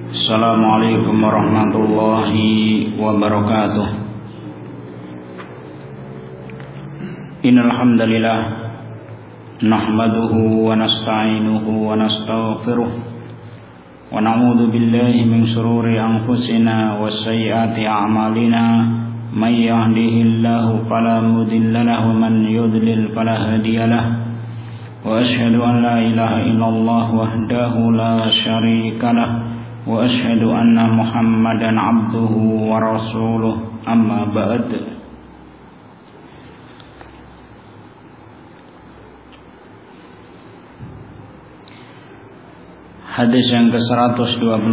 Assalamualaikum warahmatullahi wabarakatuh. Innal hamdalillah nahmaduhu wa nasta'inuhu wa nastaghfiruh wa na'udzu billahi min shururi anfusina wa sayyiati a'malina may yahdihillahu fala mudilla lahu wa man yudlil fala hadiyalah. Wa asyhadu an la ilaha illallah wahdahu la syarika lah wa asyhadu anna Muhammadan abduhu wa rasuluh, amma ba'd. Hadis yang ke-121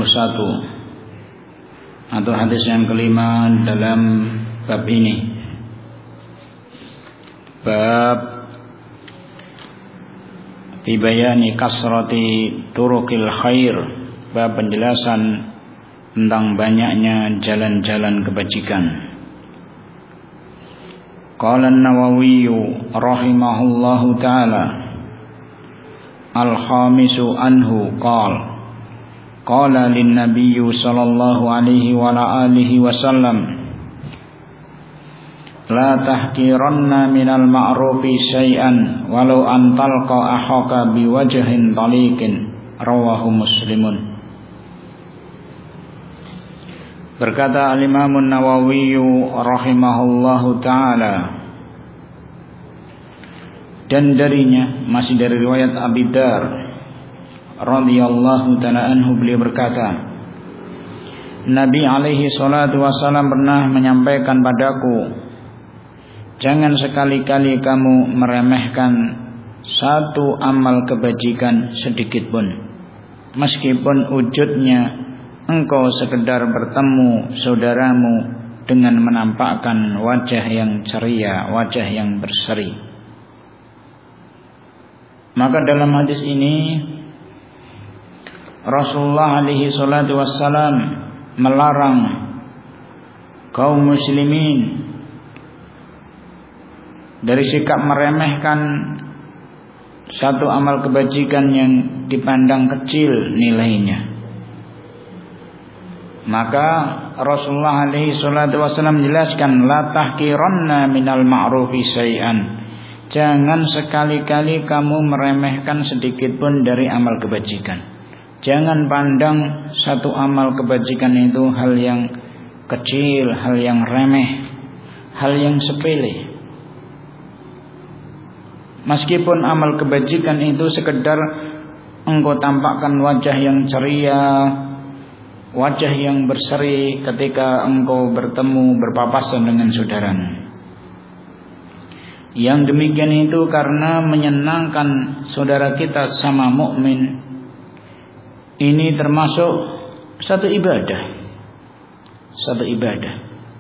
atau hadis yang kelima dalam bab ini, bab fi bayani kasrati turuqil khair, bab penjelasan tentang banyaknya jalan-jalan kebajikan. Qala an-Nawawi rahimahullahu taala, al-khamisu anhu qala lin-nabiy sallallahu alaihi wa alihi wasallam, la tahqiranna minal ma'rufi syai'an walau an talqa akhaka biwajhin taliqin, rawahu Muslimun. Berkata al-Imam an-Nawawi rahimahullahu taala, dan darinya, masih dari riwayat Abi Dar radhiyallahu taala anhu, beliau berkata, Nabi alaihi salatu wasallam pernah menyampaikan padaku, jangan sekali-kali kamu meremehkan satu amal kebajikan sedikit pun, meskipun wujudnya engkau sekedar bertemu saudaramu dengan menampakkan wajah yang ceria, wajah yang berseri. Maka dalam hadis ini Rasulullah alaihi salatu wassalam melarang kaum muslimin dari sikap meremehkan satu amal kebajikan yang dipandang kecil nilainya. Maka Rasulullah alaihi salatu wasallam menjelaskan, la tahqiranna minal ma'rufi syai'an, jangan sekali-kali kamu meremehkan sedikit pun dari amal kebajikan. Jangan pandang satu amal kebajikan itu hal yang kecil, hal yang remeh, hal yang sepele. Meskipun amal kebajikan itu sekedar engkau tampakkan wajah yang ceria, wajah yang berseri ketika engkau bertemu berpapasan dengan saudaramu. Yang demikian itu karena menyenangkan saudara kita sama mukmin, ini termasuk satu ibadah. Satu ibadah.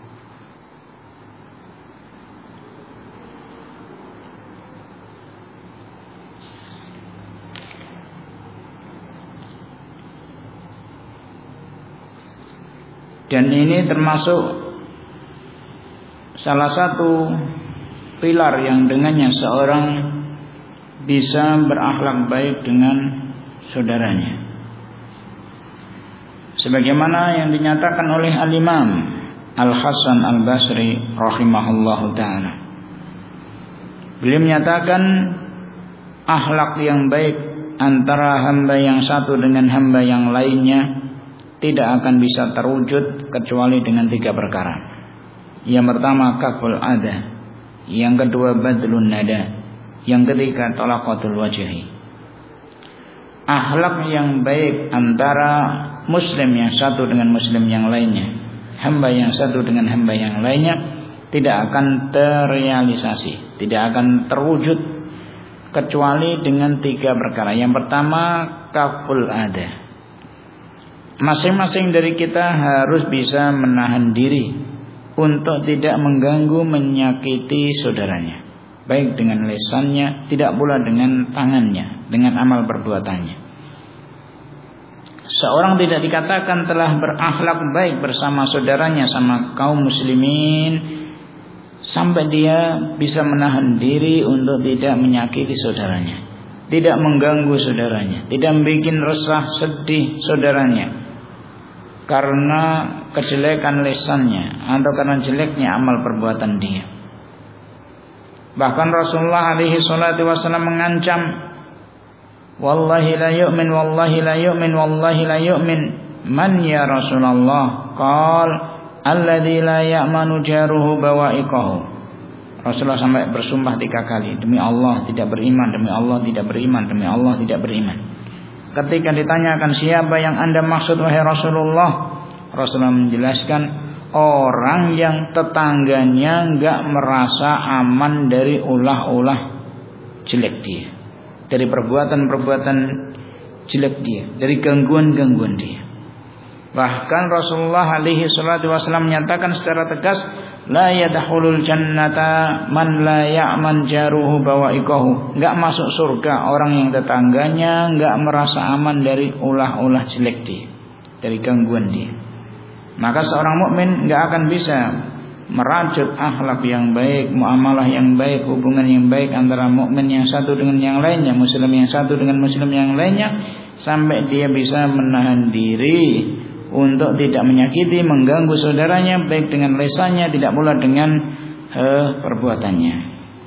Dan ini termasuk salah satu pilar yang dengannya seorang bisa berakhlak baik dengan saudaranya. Sebagaimana yang dinyatakan oleh Al-Imam Al-Hasan Al-Basri rahimahullahu ta'ala. Beliau menyatakan akhlak yang baik antara hamba yang satu dengan hamba yang lainnya tidak akan bisa terwujud kecuali dengan tiga perkara. Yang pertama kaful ada, yang kedua badlun nada, yang ketiga talaqatul wajhi. Akhlak yang baik antara muslim yang satu dengan muslim yang lainnya, hamba yang satu dengan hamba yang lainnya, tidak akan terrealisasi, tidak akan terwujud kecuali dengan tiga perkara. Yang pertama kaful ada. Masing-masing dari kita harus bisa menahan diri untuk tidak mengganggu, menyakiti saudaranya, baik dengan lisannya, tidak pula dengan tangannya, dengan amal perbuatannya. Seorang tidak dikatakan telah berakhlak baik bersama saudaranya, sama kaum muslimin, sampai dia bisa menahan diri untuk tidak menyakiti saudaranya, tidak mengganggu saudaranya, tidak membuat resah sedih saudaranya. karena kejelekan lisannya atau karena jeleknya amal perbuatan dia. Bahkan Rasulullah alaihi salatu wasallam mengancam, wallahi la yu'min, wallahi la yu'min, wallahi la yu'min. Man ya Rasulullah? Qal alladzi la ya'manu jaruhu bawa'iqahu. Rasulullah sampai bersumpah 3 kali, demi Allah tidak beriman, demi Allah tidak beriman, demi Allah tidak beriman. Ketika ditanyakan siapa yang Anda maksud wahai Rasulullah, Rasulullah menjelaskan orang yang tetangganya enggak merasa aman dari ulah-ulah jelek dia, dari perbuatan-perbuatan jelek dia, dari gangguan-gangguan dia. Bahkan Rasulullah alaihi salatu wasallam menyatakan secara tegas, la yadkhulul jannata man la ya'man jaruhu bawa'iqahu. Enggak masuk surga orang yang tetangganya enggak merasa aman dari ulah-ulah jelek dia, dari gangguan dia. Maka seorang mukmin enggak akan bisa merajut akhlak yang baik, muamalah yang baik, hubungan yang baik antara mukmin yang satu dengan yang lainnya, muslim yang satu dengan muslim yang lainnya, sampai dia bisa menahan diri untuk tidak menyakiti, mengganggu saudaranya, baik dengan lisannya, tidak pula dengan perbuatannya.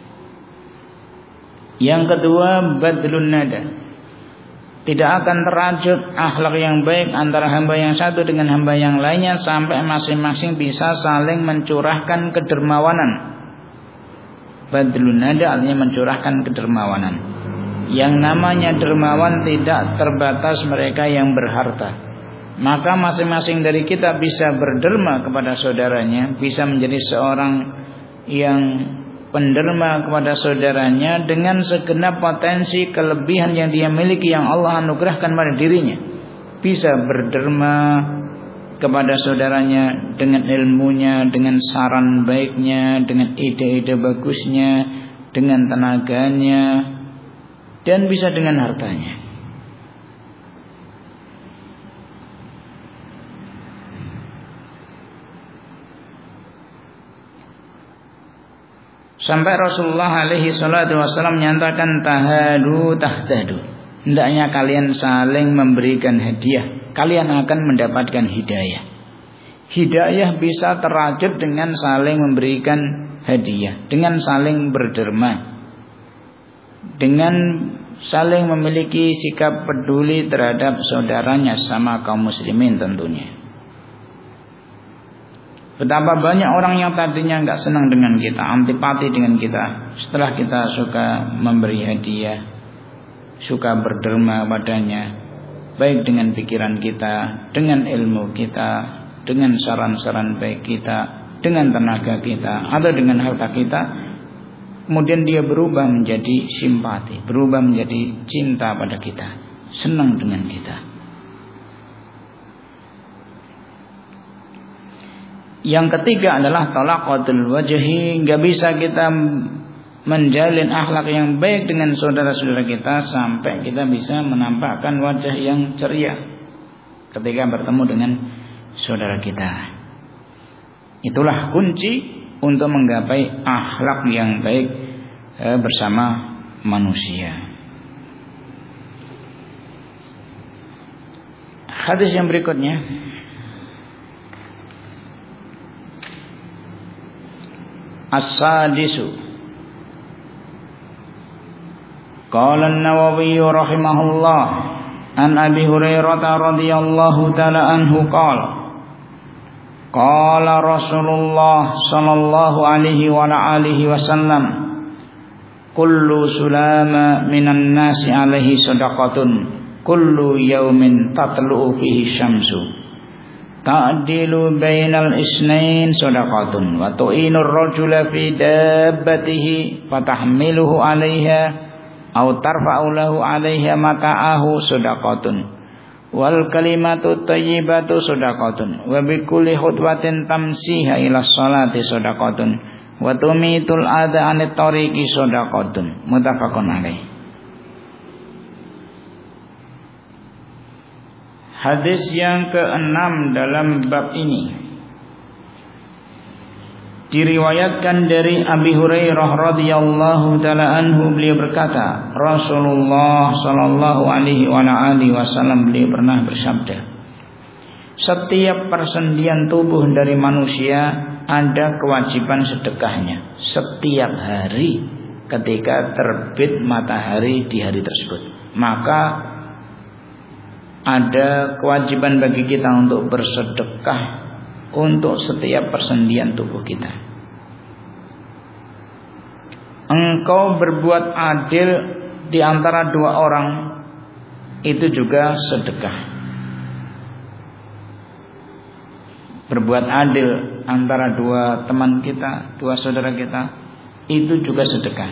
Yang kedua, badlun nada. Tidak akan terajut akhlak yang baik antara hamba yang satu dengan hamba yang lainnya sampai masing-masing bisa saling mencurahkan kedermawanan. Badlun nada artinya mencurahkan kedermawanan. Yang namanya dermawan tidak terbatas mereka yang berharta. Maka masing-masing dari kita bisa berderma kepada saudaranya, bisa menjadi seorang yang penderma kepada saudaranya dengan segenap potensi kelebihan yang dia miliki, yang Allah anugerahkan pada dirinya. Bisa berderma kepada saudaranya dengan ilmunya, dengan saran baiknya, dengan ide-ide bagusnya, dengan tenaganya, dan bisa dengan hartanya. Sampai Rasulullah alaihi salatu wasallam menyatakan tahadu tahtadu. Hendaknya kalian saling memberikan hadiah, kalian akan mendapatkan hidayah. Hidayah bisa terajut dengan saling memberikan hadiah, dengan saling berderma, dengan saling memiliki sikap peduli terhadap saudaranya sama kaum muslimin tentunya. Betapa banyak orang yang tadinya enggak senang dengan kita, antipati dengan kita, setelah kita suka memberi hadiah, suka berderma padanya, baik dengan pikiran kita, dengan ilmu kita, dengan saran-saran baik kita, dengan tenaga kita, atau dengan harta kita. Kemudian dia berubah menjadi simpati, berubah menjadi cinta pada kita, senang dengan kita. Yang ketiga adalah talaqatul wajhi. Gak bisa kita menjalin akhlak yang baik dengan saudara-saudara kita sampai kita bisa menampakkan wajah yang ceria ketika bertemu dengan saudara kita. Itulah kunci untuk menggapai akhlak yang baik bersama manusia. Hadis yang berikutnya, As-sadisu, qala an-Nawawi rahimahullah an Abi Hurairah radhiyallahu ta'ala anhu qala Rasulullah sallallahu alaihi wa alihi wasallam, kullu sulama minan nasi alaihi sadaqatun, kullu yaumin tatlu'u fihi syamsu, ta'dilu bainal isnain sadaqatun, wa tu'inur rajula fi dabbatihi fatahmiluhu 'alaiha aw tarfa'u lahu 'alaiha mata'ahu sadaqatun, wal kalimatu thayyibatu sadaqatun, wa bi kulli khutwatin tamsiha ila sholati sadaqatun, wa tumitul adha 'anit tariqi sadaqatun. Muttafaqun 'alaih. Hadis yang ke-6 dalam bab ini diriwayatkan dari Abi Hurairah radhiyallahu taala anhu. Beliau berkata, Rasulullah sallallahu alaihi wasallam beliau pernah bersabda, Setiap persendian tubuh dari manusia ada kewajiban sedekahnya setiap hari ketika terbit matahari di hari tersebut. Maka ada kewajiban bagi kita untuk bersedekah untuk setiap persendian tubuh kita. Engkau berbuat adil di antara dua orang, itu juga sedekah. Berbuat adil antara dua teman kita, dua saudara kita, itu juga sedekah.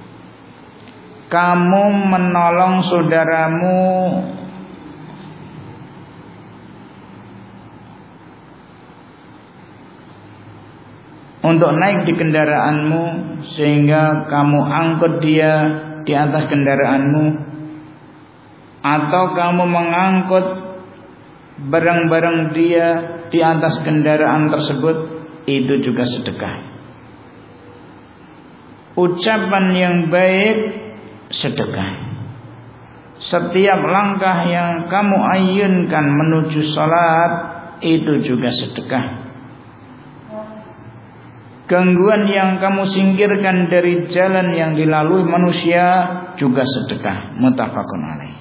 Kamu menolong saudaramu untuk naik di kendaraanmu sehingga kamu angkut dia di atas kendaraanmu, atau kamu mengangkut barang-barang dia di atas kendaraan tersebut, itu juga sedekah. Ucapan yang baik sedekah. Setiap langkah yang kamu ayunkan menuju salat, itu juga sedekah. Gangguan yang kamu singkirkan dari jalan yang dilalui manusia juga sedekah. Muttafaqun alaih.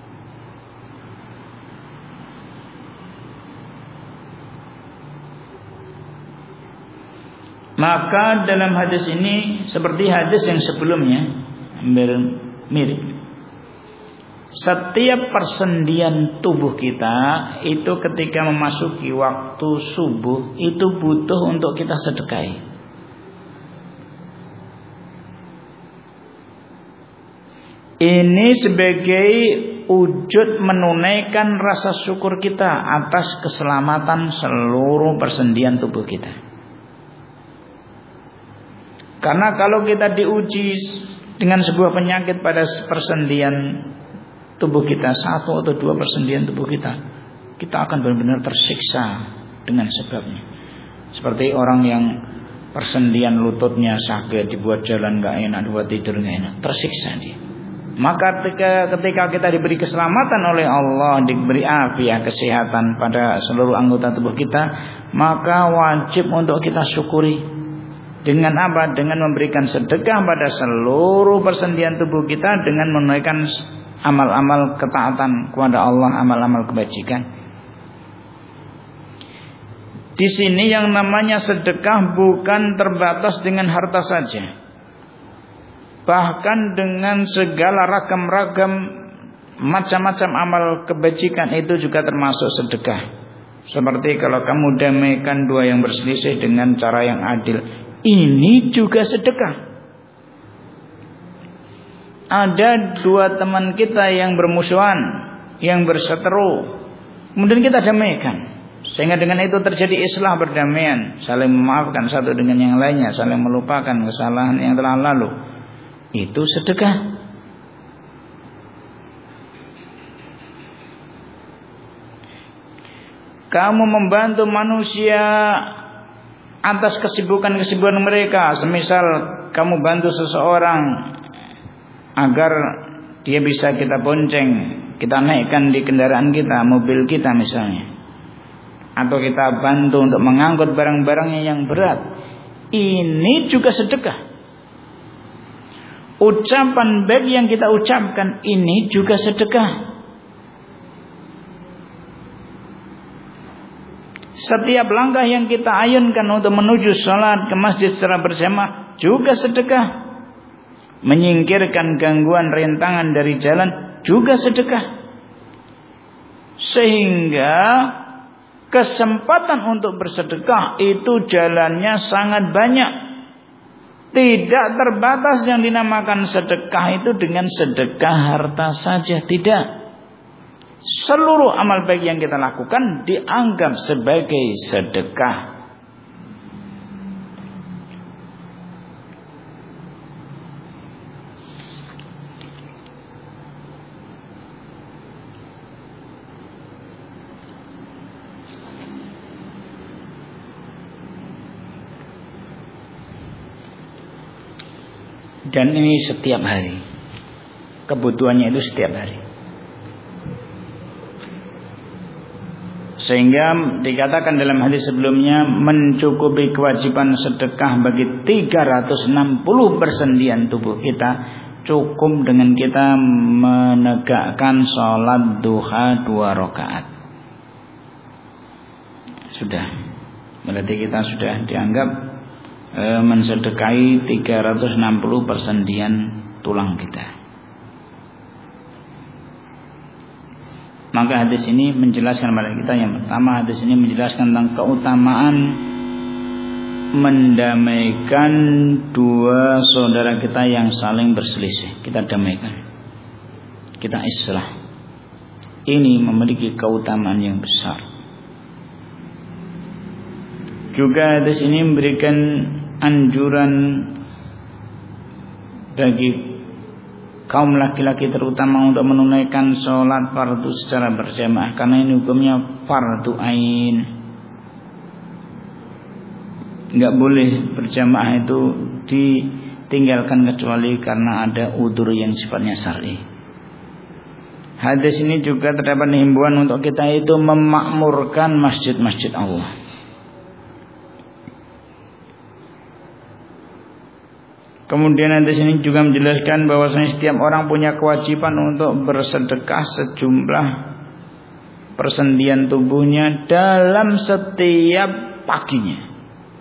Maka dalam hadis ini seperti hadis yang sebelumnya mirip. Setiap persendian tubuh kita itu ketika memasuki waktu subuh itu butuh untuk kita sedekahi. Ini sebagai wujud menunaikan rasa syukur kita atas keselamatan seluruh persendian tubuh kita. Karena kalau kita diuji dengan sebuah penyakit pada persendian tubuh kita, satu atau dua persendian tubuh kita, kita akan benar-benar tersiksa dengan sebabnya. Seperti orang yang persendian lututnya sakit, dibuat jalan gak enak, dibuat tidur gak enak, tersiksa dia. Maka ketika kita diberi keselamatan oleh Allah, diberi afiat kesehatan pada seluruh anggota tubuh kita, maka wajib untuk kita syukuri. Dengan apa? Dengan memberikan sedekah pada seluruh persendian tubuh kita, dengan menunaikan amal-amal ketaatan kepada Allah, amal-amal kebajikan. Di sini yang namanya sedekah bukan terbatas dengan harta saja, bahkan dengan segala ragam-ragam macam-macam amal kebajikan itu juga termasuk sedekah. Seperti kalau kamu damaikan dua yang berselisih dengan cara yang adil, ini juga sedekah. Ada dua teman kita yang bermusuhan, yang berseteru, kemudian kita damaikan, sehingga dengan itu terjadi islah, perdamaian, saling memaafkan satu dengan yang lainnya, saling melupakan kesalahan yang telah lalu. Itu sedekah. Kamu membantu manusia atas kesibukan-kesibukan mereka. Semisal kamu bantu seseorang agar dia bisa kita bonceng, kita naikkan di kendaraan kita, mobil kita misalnya, atau kita bantu untuk mengangkut barang-barangnya yang berat, ini juga sedekah. Ucapan baik yang kita ucapkan ini juga sedekah. Setiap langkah yang kita ayunkan untuk menuju sholat ke masjid secara berjamaah juga sedekah. Menyingkirkan gangguan rintangan dari jalan juga sedekah. Sehingga kesempatan untuk bersedekah itu jalannya sangat banyak. Tidak terbatas yang dinamakan sedekah itu dengan sedekah harta saja, tidak. Seluruh amal baik yang kita lakukan dianggap sebagai sedekah. Dan ini setiap hari. Kebutuhannya itu setiap hari. Sehingga dikatakan dalam hadis sebelumnya, mencukupi kewajiban sedekah bagi 360 persendian tubuh kita cukup dengan kita menegakkan sholat duha 2 rakaat. Sudah, berarti kita sudah dianggap mensedekahi 360 persendian tulang kita. Maka hadis ini menjelaskan kepada kita, yang pertama, hadis ini menjelaskan tentang keutamaan mendamaikan dua saudara kita yang saling berselisih. Kita damaikan, kita islah. Ini memiliki keutamaan yang besar. Juga hadis ini memberikan anjuran bagi kaum laki-laki terutama untuk menunaikan sholat fardu secara berjamaah, karena ini hukumnya fardu ain. Enggak boleh berjamaah itu ditinggalkan kecuali karena ada udzur yang sifatnya syar'i. Hadis ini juga terdapat himbauan untuk kita itu memakmurkan masjid-masjid Allah. Kemudian hadis ini juga menjelaskan bahwasanya setiap orang punya kewajiban untuk bersedekah sejumlah persendian tubuhnya dalam setiap paginya.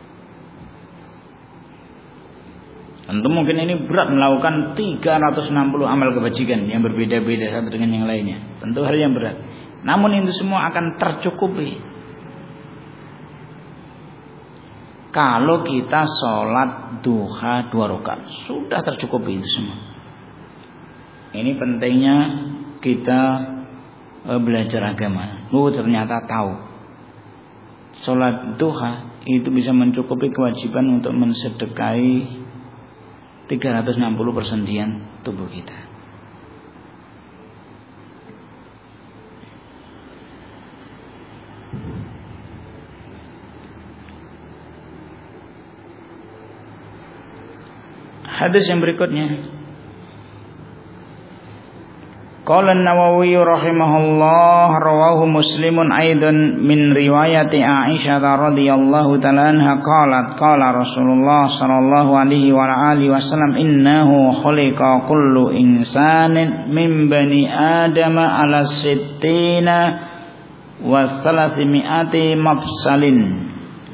Tentu mungkin ini berat melakukan 360 amal kebajikan yang berbeda-beda satu dengan yang lainnya. Tentu hal yang berat. Namun itu semua akan tercukupi kalau kita sholat duha 2 rakaat, sudah tercukupi itu semua. Ini pentingnya kita belajar agama. Ternyata tahu sholat duha itu bisa mencukupi kewajiban untuk mensedekahi 360 persendian tubuh kita. Hadis yang berikutnya, qala an-Nawawi rahimahullah, rawahu Muslimun aidan min riwayati Aisyah radhiyallahu ta'ala anha qalat qala Rasulullah sallallahu alaihi wa alihi wasallam, innahu khuliqa kullu insanin min bani Adam ala sittina wa 300 mafsalin.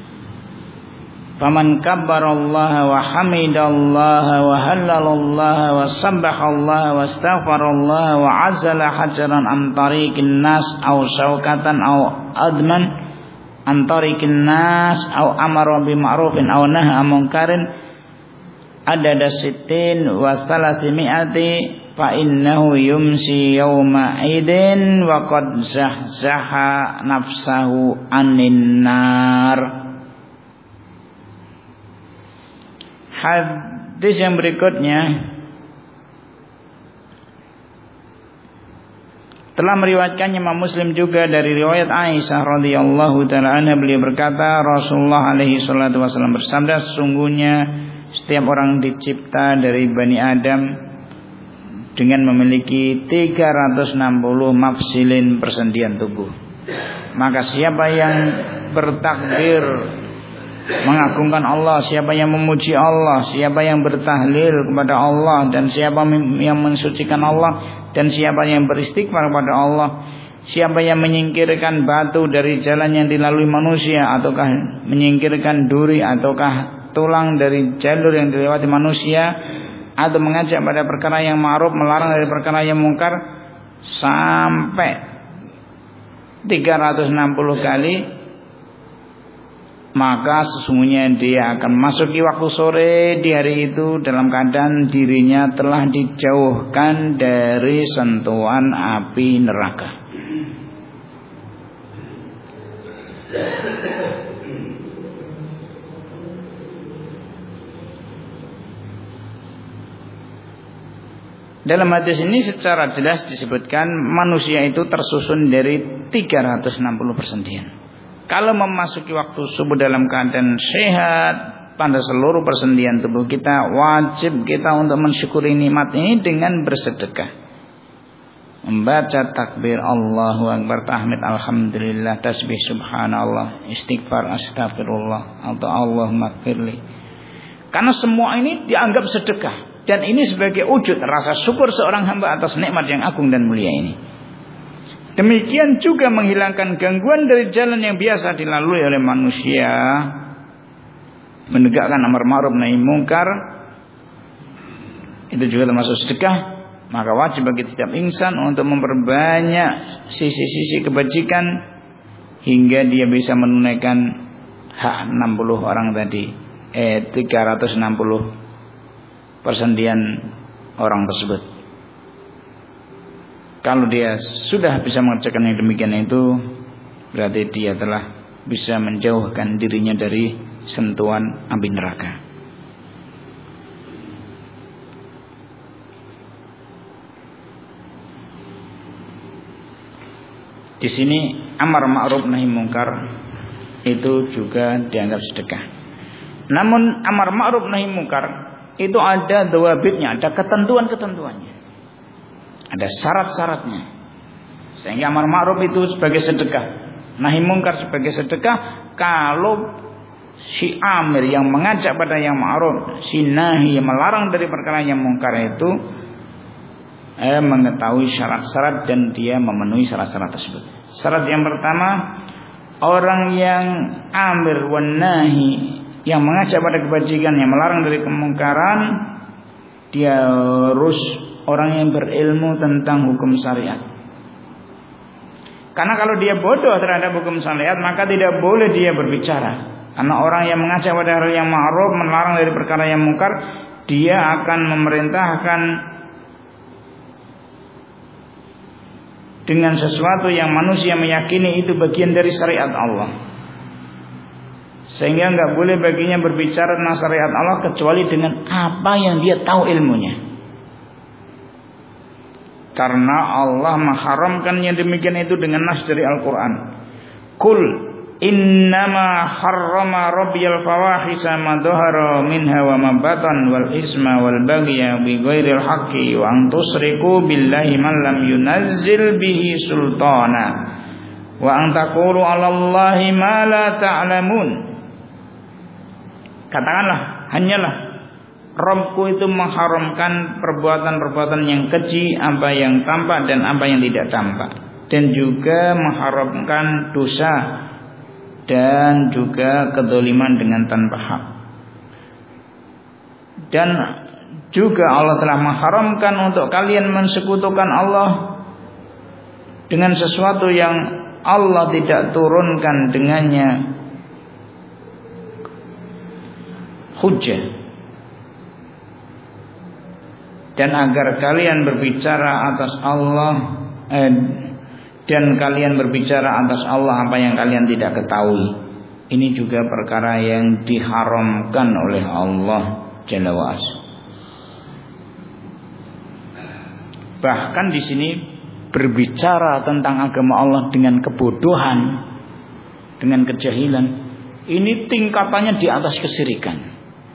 Faman kabbarallaha wa hamidallaha wa hallalallaha wa sabbahallaha wa astaghfarallaha wa azala hajaran an tariqin nas aw syaukatan aw adman an tariqin nas aw amara bi ma'rufin aw nahaa munkarin adada sittin wa 300 fa innahu yumsi yawma idin wa qad zahzaha nafsahu anin nar. Hadis yang berikutnya telah meriwayatkan Imam Muslim juga dari riwayat Aisyah radhiyallahu taala anha, beliau berkata, Rasulullah alaihi salatu wasallam bersabda, sesungguhnya setiap orang dicipta dari Bani Adam dengan memiliki 360 mafsilin persendian tubuh. Maka siapa yang bertakbir mengagungkan Allah, siapa yang memuji Allah, siapa yang bertahlil kepada Allah, dan siapa yang mensucikan Allah, dan siapa yang beristighfar kepada Allah, siapa yang menyingkirkan batu dari jalan yang dilalui manusia, ataukah menyingkirkan duri ataukah tulang dari jalur yang dilewati manusia, atau mengajak pada perkara yang ma'ruf, melarang dari perkara yang mungkar, sampai 360 kali, maka sesungguhnya dia akan masuki waktu sore di hari itu dalam keadaan dirinya telah dijauhkan dari sentuhan api neraka. Dalam hadis ini secara jelas disebutkan manusia itu tersusun dari 360 persendian. Kalau memasuki waktu subuh dalam keadaan sehat pada seluruh persendian tubuh kita, wajib kita untuk mensyukuri nikmat ini dengan bersedekah. membaca takbir Allahu Akbar, tahmid alhamdulillah, tasbih subhanallah, istighfar astagfirullah atau Allahumma gfirli. Karena semua ini dianggap sedekah dan ini sebagai wujud rasa syukur seorang hamba atas nikmat yang agung dan mulia ini. Demikian juga menghilangkan gangguan dari jalan yang biasa dilalui oleh manusia, menegakkan amar ma'ruf nahi munkar, itu juga termasuk sedekah. Maka wajib bagi setiap insan untuk memperbanyak sisi-sisi kebajikan hingga dia bisa menunaikan hak 60 orang tadi, 360 persendian orang tersebut. Kalau dia sudah bisa mengerjakan yang demikian itu, berarti dia telah bisa menjauhkan dirinya dari sentuhan api neraka. Di sini amar ma'ruf nahi munkar itu juga dianggap sedekah. Namun amar ma'ruf nahi munkar itu ada dawabitnya, ada ketentuan-ketentuannya, ada syarat-syaratnya. Sehingga amar ma'ruf itu sebagai sedekah, nahi munkar sebagai sedekah kalau si amir yang mengajak pada yang ma'ruf, si nahi yang melarang dari perkara yang munkar itu mengetahui syarat-syarat dan dia memenuhi syarat-syarat tersebut. Syarat yang pertama, orang yang amir wan nahi, yang mengajak pada kebajikan, yang melarang dari kemungkaran, dia harus orang yang berilmu tentang hukum syariat. Karena kalau dia bodoh terhadap hukum syariat, maka tidak boleh dia berbicara. Karena orang yang mengajak pada hal yang ma'ruf, melarang dari perkara yang munkar, dia akan memerintahkan dengan sesuatu yang manusia meyakini itu bagian dari syariat Allah. Sehingga enggak boleh baginya berbicara tentang syariat Allah kecuali dengan apa yang dia tahu ilmunya. Karena Allah mengharamkan yang demikian itu dengan nas dari Al-Quran. Qul innama harrama rabbiyal fawahisa ma dhahara minha wa ma batan wal isma wal baghya bi ghairil haqqi wa an tusriku billahi man lam yunazzil bihi sultana wa an taqulu 'ala Allahi ma la ta'lamun. Katakanlah, hanyalah Rabbku itu mengharamkan perbuatan-perbuatan yang keji, apa yang tampak dan apa yang tidak tampak, dan juga mengharamkan dosa dan juga kedzaliman dengan tanpa hak. Dan juga Allah telah mengharamkan untuk kalian mensekutukan Allah dengan sesuatu yang Allah tidak turunkan dengannya hujjah, dan agar kalian berbicara atas Allah dan kalian berbicara atas Allah apa yang kalian tidak ketahui. Ini juga perkara yang diharamkan oleh Allah Jalla wa Ala. Bahkan di sini berbicara tentang agama Allah dengan kebodohan, dengan kejahilan, ini tingkatannya di atas kesyirikan.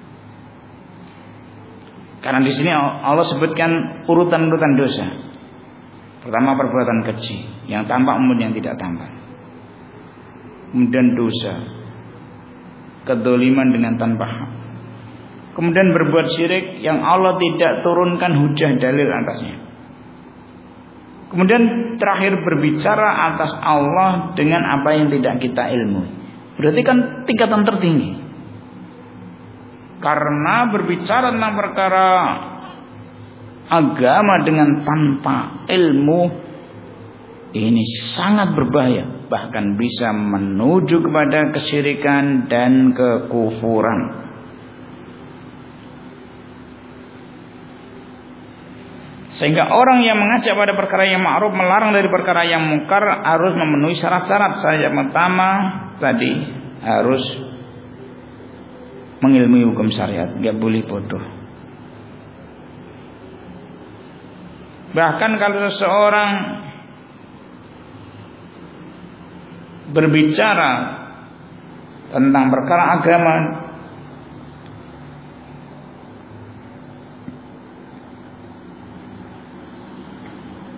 Karena di sini Allah sebutkan urutan-urutan dosa. Pertama perbuatan keji, yang tampak maupun yang tidak tampak. Kemudian dosa, kedzaliman dengan tanpa hak. Kemudian berbuat syirik yang Allah tidak turunkan hujah dalil atasnya. Kemudian terakhir berbicara atas Allah dengan apa yang tidak kita ilmu. Berarti kan tingkatan tertinggi. Karena berbicara tentang perkara agama dengan tanpa ilmu ini sangat berbahaya, bahkan bisa menuju kepada kesyirikan dan kekufuran. Sehingga orang yang mengajak pada perkara yang ma'ruf, melarang dari perkara yang munkar harus memenuhi syarat-syarat. Yang pertama tadi harus mengilmui hukum syariat, enggak boleh bodoh. Bahkan kalau seseorang berbicara tentang perkara agama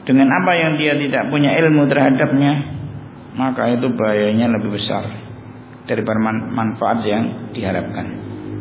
dengan apa yang dia tidak punya ilmu terhadapnya, maka itu bahayanya lebih besar daripada manfaat yang diharapkan.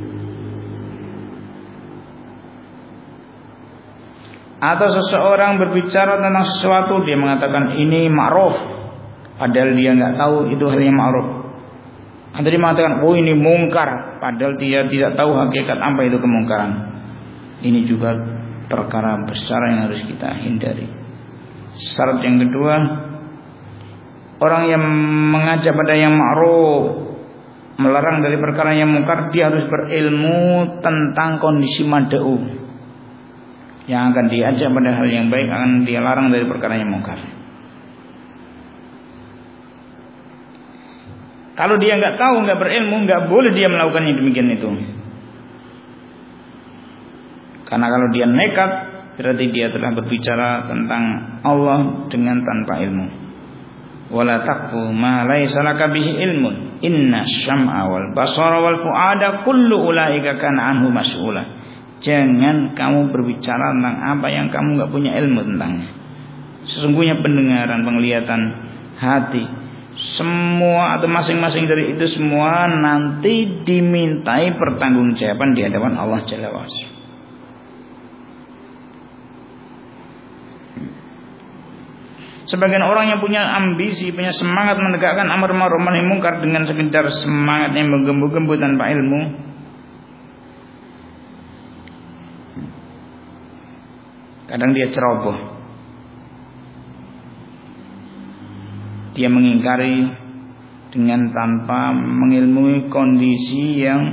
Atau seseorang berbicara tentang sesuatu, dia mengatakan ini ma'ruf, padahal dia nggak tahu itu hal yang ma'ruf. Atau dia mengatakan oh ini mungkar, padahal dia tidak tahu hakikat apa itu kemungkaran. Ini juga perkara besar yang harus kita hindari. Syarat yang kedua, orang yang mengajak pada yang ma'ruf, melarang dari perkara yang mungkar, dia harus berilmu tentang kondisi mad'u. Yang akan diajak pada hal yang baik akan dia larang dari perkara yang mungkar. Kalau dia nggak tahu, nggak berilmu, nggak boleh dia melakukan yang demikian itu. Karena kalau dia nekat, berarti dia telah berbicara tentang Allah dengan tanpa ilmu. Wala taqfu ma laysa laka bihi ilmun. Inna syam'a wal basara wal fu'ada kullu ulaika kana anhu mas'ula. Jangan kamu berbicara tentang apa yang kamu nggak punya ilmu tentangnya. Sesungguhnya pendengaran, penglihatan, hati, semua atau masing-masing dari itu semua nanti dimintai pertanggungjawaban di hadapan Allah Jalla wa'ala. Sebagian orang yang punya ambisi, punya semangat menegakkan amar ma'ruf nahi munkar dengan sekedar semangat yang menggembu-gembu tanpa ilmu, kadang dia ceroboh. Dia mengingkari dengan tanpa mengilmui kondisi yang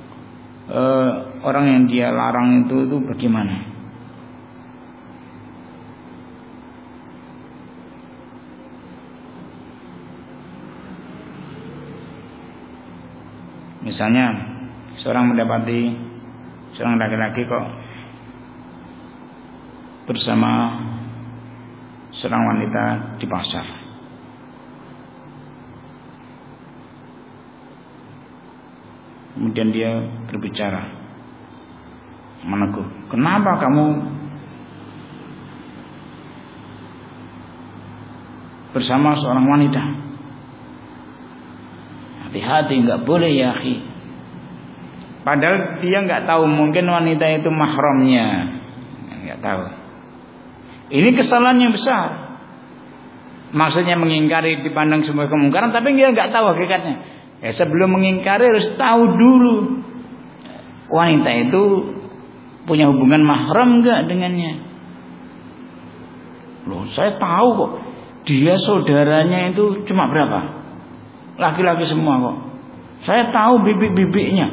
orang yang dia larang itu bagaimana. Misalnya seorang mendapati seorang laki-laki kok bersama seorang wanita di pasar. Kemudian dia berbicara, menegur, kenapa kamu bersama seorang wanita? Hati-hati, nggak boleh ya akhi. Padahal dia nggak tahu, mungkin wanita itu mahramnya, nggak tahu. Ini kesalahan yang besar. Maksudnya mengingkari dipandang sebagai kemungkaran, tapi dia nggak tahu hakikatnya. Ya, sebelum mengingkari harus tahu dulu wanita itu punya hubungan mahram nggak dengannya. Loh, saya tahu kok. Dia saudaranya itu cuma berapa? Laki-laki semua kok. Saya tahu bibik-bibiknya.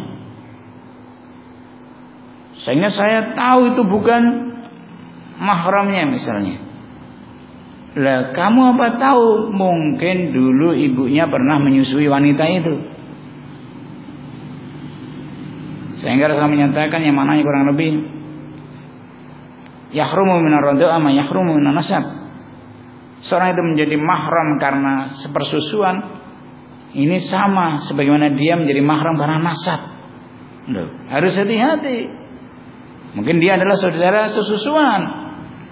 Sehingga saya tahu itu bukan mahramnya misalnya. Lah kamu apa tahu? Mungkin dulu ibunya pernah menyusui wanita itu. Sehingga Rasul menyatakan yang mananya kurang lebih yahrumu minar radha'a ma yahrumu minan nasab. Seorang itu menjadi mahram karena sepersusuan, ini sama sebagaimana dia menjadi mahram karena nasab. Loh, harus hati-hati. Mungkin dia adalah saudara sesusuan.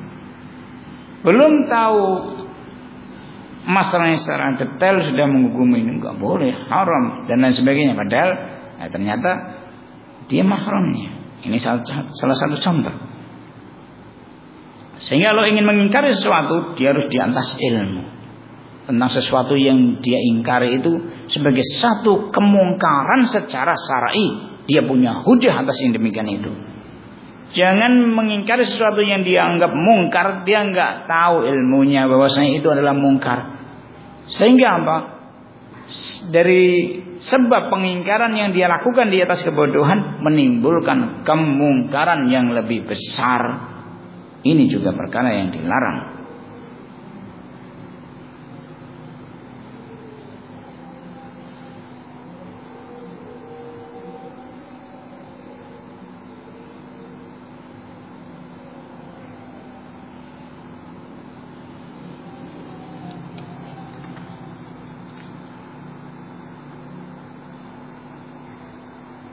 Belum tahu masalahnya secara detail sudah menghukumi ini enggak boleh, haram dan lain sebagainya. Padahal ternyata dia mahramnya. Ini salah satu contoh. Sehingga kalau ingin mengingkari sesuatu, dia harus di atas ilmu tentang sesuatu yang dia ingkari itu sebagai satu kemungkaran secara syar'i. Dia punya hujah atas yang demikian itu. Jangan mengingkari sesuatu yang dia anggap mungkar, dia enggak tahu ilmunya bahwasanya itu adalah mungkar. Sehingga apa? Dari sebab pengingkaran yang dia lakukan di atas kebodohan menimbulkan kemungkaran yang lebih besar. Ini juga perkara yang dilarang.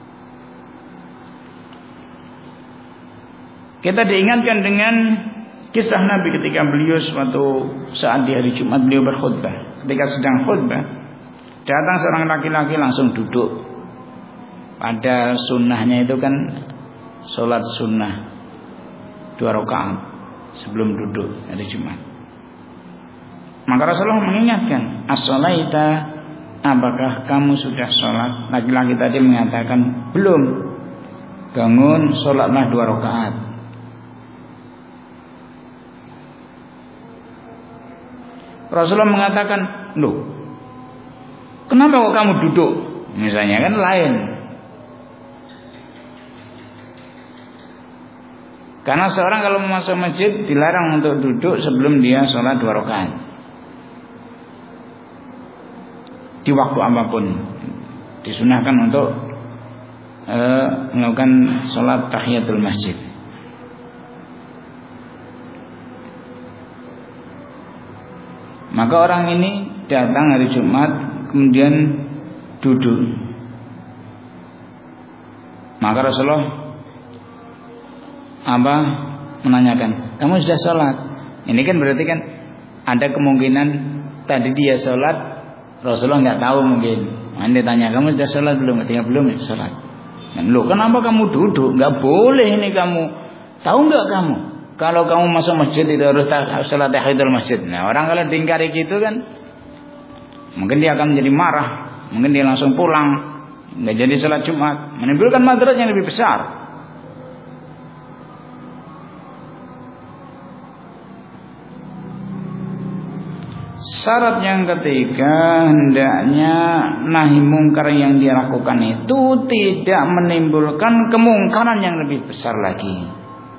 Kita diingatkan dengan Kisah Nabi ketika beliau suatu saat di hari Jumat beliau berkhutbah. Ketika sedang khutbah, datang seorang laki-laki langsung duduk. Pada sunnahnya itu kan sholat sunnah 2 rakaat sebelum duduk hari Jumat. Maka Rasulullah mengingatkan, as-sholaita, apakah kamu sudah sholat? Laki-laki tadi mengatakan belum. Bangun, sholatlah 2 rakaat. Rasulullah mengatakan, loh, kenapa kok kamu duduk? Misalnya kan lain. Karena seorang kalau masuk masjid dilarang untuk duduk sebelum dia sholat 2 rakaat. Di waktu apapun disunahkan untuk melakukan sholat tahiyatul masjid. Maka orang ini datang hari Jumat kemudian duduk. Maka Rasulullah menanyakan, kamu sudah sholat? Ini kan berarti kan ada kemungkinan tadi dia sholat, Rasulullah nggak tahu mungkin. Dia tanya, kamu sudah sholat belum? Ketika belum, sholat. Loh, kenapa kamu duduk? Nggak boleh ini kamu. Tahu nggak kamu? Kalau kamu masuk masjid itu harus sholat tahiyatul masjid. Nah, orang kalau diingkari gitu kan, mungkin dia akan menjadi marah, mungkin dia langsung pulang, nggak jadi sholat Jumat, menimbulkan madarat yang lebih besar. Syarat yang ketiga, hendaknya nahi mungkar yang dia lakukan itu tidak menimbulkan kemungkaran yang lebih besar lagi.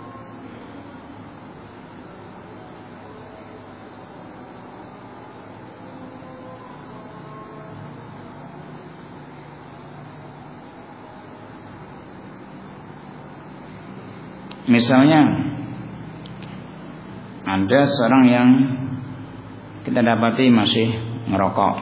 Misalnya ada seorang yang kita dapati masih merokok.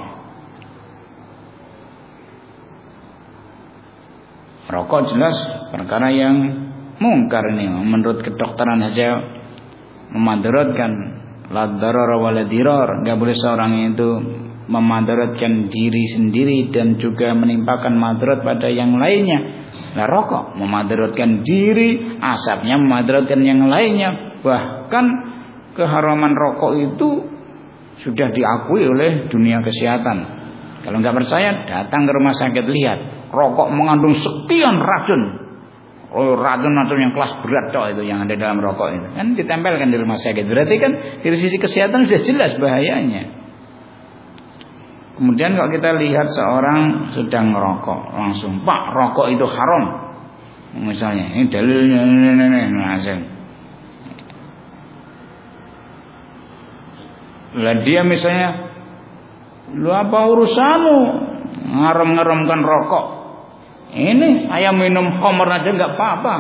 Rokok jelas perkara yang mungkar ini. Menurut kedokteran saja memadaratkan, la darara wa la dirar. Enggak boleh seorang itu memadaratkan diri sendiri dan juga menimpakan madarat pada yang lainnya. Nah, rokok memadaratkan diri, asapnya memadaratkan yang lainnya. Bahkan keharaman rokok itu sudah diakui oleh dunia kesehatan. Kalau nggak percaya, datang ke rumah sakit, lihat rokok mengandung sekian racun. Oh, racun yang kelas berat itu yang ada dalam rokok itu kan ditempelkan di rumah sakit. Berarti kan dari sisi kesehatan sudah jelas bahayanya. Kemudian kalau kita lihat seorang sedang merokok, langsung, Pak, rokok itu haram. Misalnya, ini dalilnya hasil. Lah dia misalnya, lu apa urusanmu ngaram-ngaramkan rokok? Ini ayam minum khamr aja nggak apa-apa.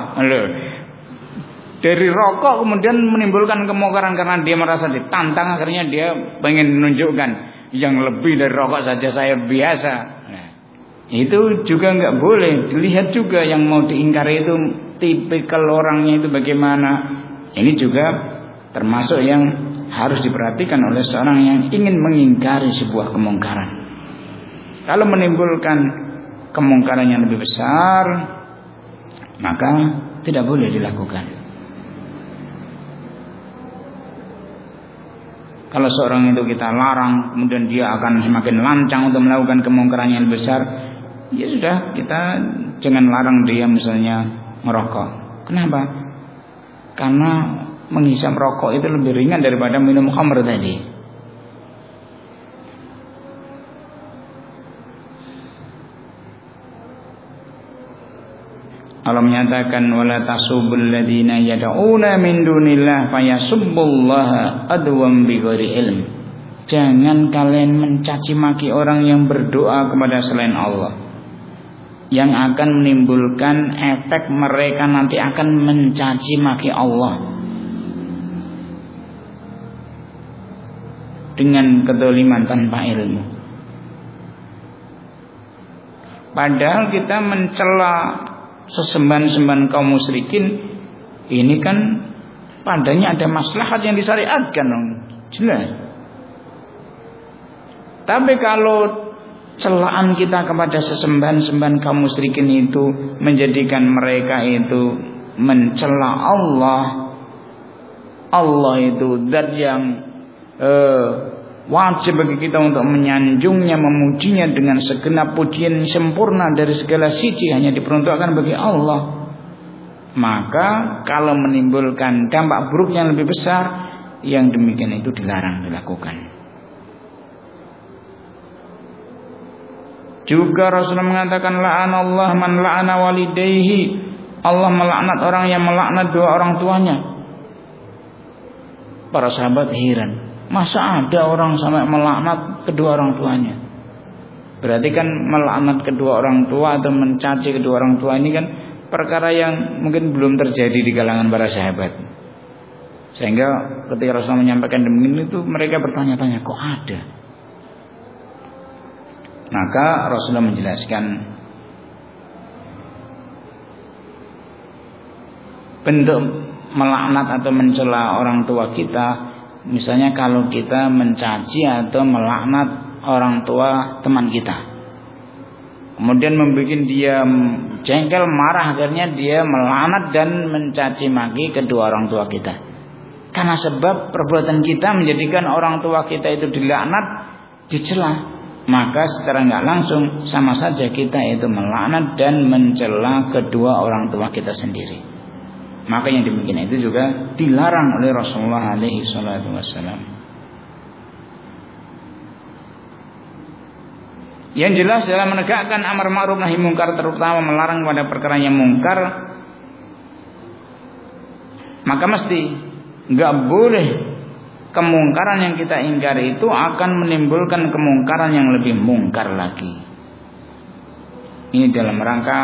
Dari rokok kemudian menimbulkan kemungkaran karena dia merasa ditantang, akhirnya dia pengen menunjukkan yang lebih dari rokok saja saya biasa. Nah, itu juga nggak boleh. Dilihat juga yang mau diingkari itu tipikal orangnya itu bagaimana. Ini juga termasuk yang harus diperhatikan oleh seorang yang ingin mengingkari sebuah kemungkaran. Kalau menimbulkan kemungkaran yang lebih besar, maka tidak boleh dilakukan. Kalau seorang itu kita larang, kemudian dia akan semakin lancang untuk melakukan kemungkaran yang lebih besar, ya sudah, kita jangan larang dia misalnya merokok. Kenapa? Karena menghisap rokok itu lebih ringan daripada minum khamr tadi. Allah menyatakan wala tasubul ladzina yad'una min dunillah fayasubbullaha adwam bighairi ilm. Jangan kalian mencaci maki orang yang berdoa kepada selain Allah, yang akan menimbulkan efek mereka nanti akan mencaci maki Allah dengan kedoliman tanpa ilmu. Padahal kita mencela sesembahan-sembahan kaum musyrikin ini kan padanya ada maslahat yang disyariatkan, jelas. Tapi kalau celaan kita kepada sesembahan-sembahan kaum musyrikin itu menjadikan mereka itu mencela Allah, Allah itu zat yang wajib bagi kita untuk menyanjungnya, memujinya dengan segenap pujian sempurna dari segala sisi hanya diperuntukkan bagi Allah. Maka kalau menimbulkan dampak buruk yang lebih besar, yang demikian itu dilarang dilakukan. Juga Rasulullah mengatakan la'anallah man la'ana walidayhi, Allah melaknat orang yang melaknat dua orang tuanya. Para sahabat heran, masa ada orang sampai melaknat kedua orang tuanya? Berarti kan melaknat kedua orang tua atau mencaci kedua orang tua ini kan perkara yang mungkin belum terjadi di kalangan para sahabat. Sehingga ketika Rasulullah menyampaikan demikian itu mereka bertanya-tanya, kok ada? Maka Rasulullah menjelaskan bentuk melaknat atau mencela orang tua kita, misalnya kalau kita mencaci atau melaknat orang tua teman kita, kemudian membuat dia jengkel, marah, akhirnya dia melaknat dan mencaci maki kedua orang tua kita. Karena sebab perbuatan kita menjadikan orang tua kita itu dilaknat, dicela, maka secara nggak langsung sama saja kita itu melaknat dan mencela kedua orang tua kita sendiri. Maka yang demikian itu juga dilarang oleh Rasulullah alaihi salatu wassalam. Yang jelas dalam menegakkan amar ma'ruf nahi mungkar, terutama melarang pada perkara yang mungkar, maka mesti nggak boleh kemungkaran yang kita ingkari itu akan menimbulkan kemungkaran yang lebih mungkar lagi. Ini dalam rangka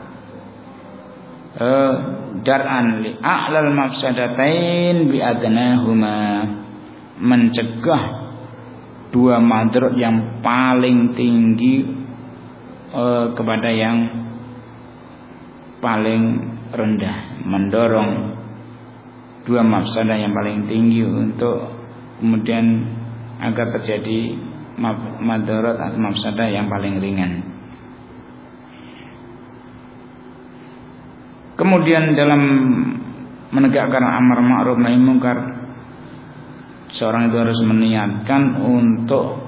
dar'an li a'lal mafsadatain bi adnahuma, mencegah dua madharat yang paling tinggi kepada yang paling rendah, mendorong dua mafsadah yang paling tinggi untuk kemudian agar terjadi madharat atau mafsadah yang paling ringan. Kemudian dalam menegakkan amar ma'ruf nahi mungkar, seorang itu harus meniatkan untuk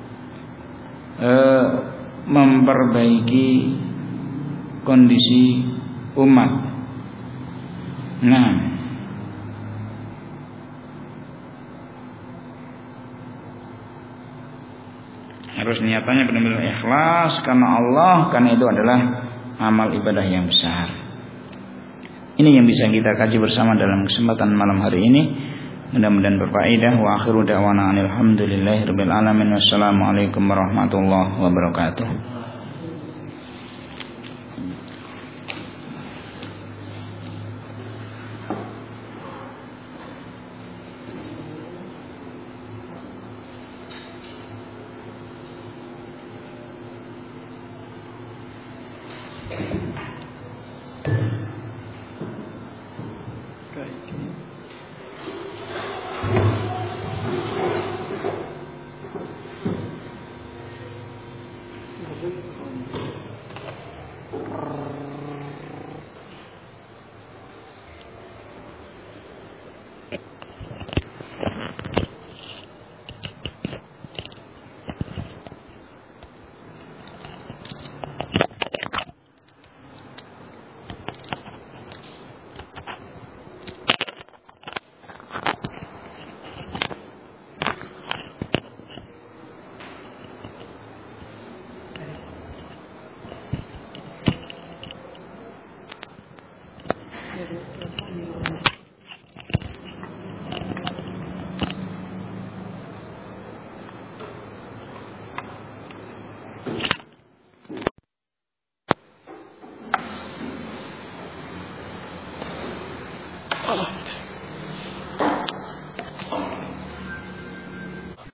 memperbaiki kondisi umat. Nah, harus niatannya benar-benar ikhlas karena Allah, karena itu adalah amal ibadah yang besar. Ini yang bisa kita kaji bersama dalam kesempatan malam hari ini. Mudah-mudahan berfaedah. Wa akhiru da'wana alhamdulillahirabbil alamin. Wassalamualaikum warahmatullahi wabarakatuh.